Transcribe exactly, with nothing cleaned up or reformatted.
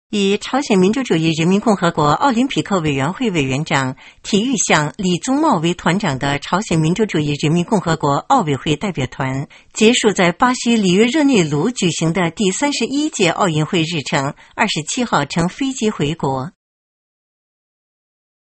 以朝鲜民主主义人民共和国奥林匹克委员会委员长、体育项李宗茂为团长的朝鲜民主主义人民共和国奥委会代表团，结束在巴西里约热内卢举行的第三十一届奥运会日程，二十七号乘飞机回国。